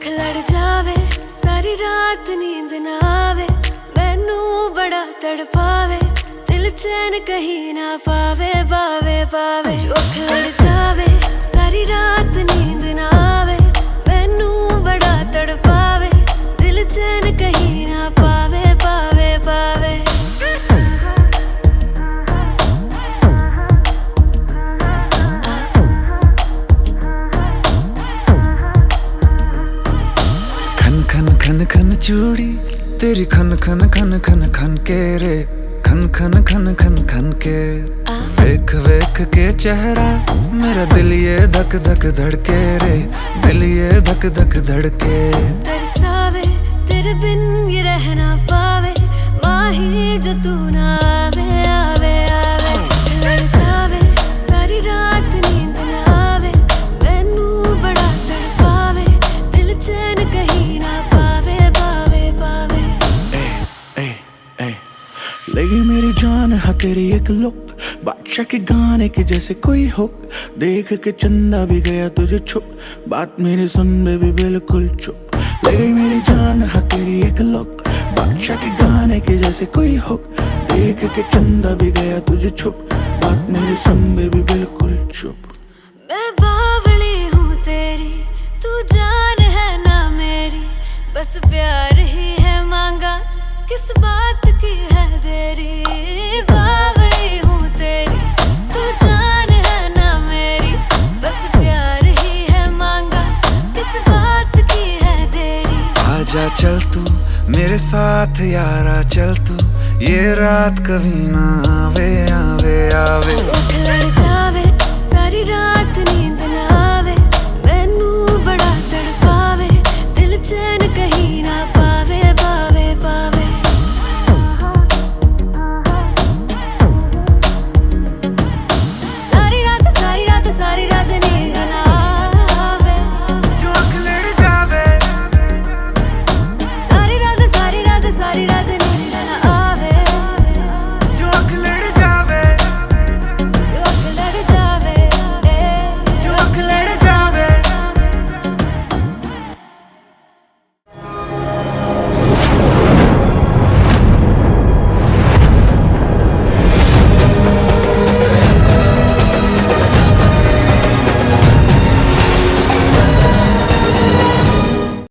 अख लड़ जावे सारी रात नींद ना आवे, मैनू बड़ा तड़पावे, दिल चैन कहीं ना पावे पावे पावे। जो अख लड़ जावे सारी रात नींद ना आवे, मैनू बड़ा तड़पावे, दिल चैन कहीं ना पावे पावे पावे। खन खन खन चूड़ी तेरी खन खन खन खन खन के रे, खन खन खन खन खन के। वेख वेख के चेहरा मेरा दिल ये धक धक धड़के रे, दिल ये धक धक धड़के। तरसावे तेरे बिन ये रह ना पावे, माही जो तू ना आवे आवे आवे। लड़ जावे सारी रात नींद ना आवे, मैनू बड़ा तड़पावे, दिल चैन कहीं ना पावे पावे पावे। लगी मेरी जान है तेरी एक लुक, बादशाह के गाने के जैसे कोई हुक, देख के चंदा भी गया तुझे छुप, बात मेरी सुन बेबी बिल्कुल चुप। लगी मेरी जान है तेरी एक लुक, बादशाह के गाने के जैसे कोई हुक, देख के चंदा भी गया तुझे छुप, बात मेरी सुन बेबी बिल्कुल चुप। मैं बावली हूँ तेरी, तू जान है ना मेरी, बस प्यार ही है मांगा, किस बात की है देरी। बावली हूँ तेरी, तू जान है ना मेरी, बस प्यार ही है मांगा, किस बात की है देरी। आजा चल तू मेरे साथ यारा, चल तू ये रात कभी ना आवे आवे आवे। लड़ जावे सारी रात नींद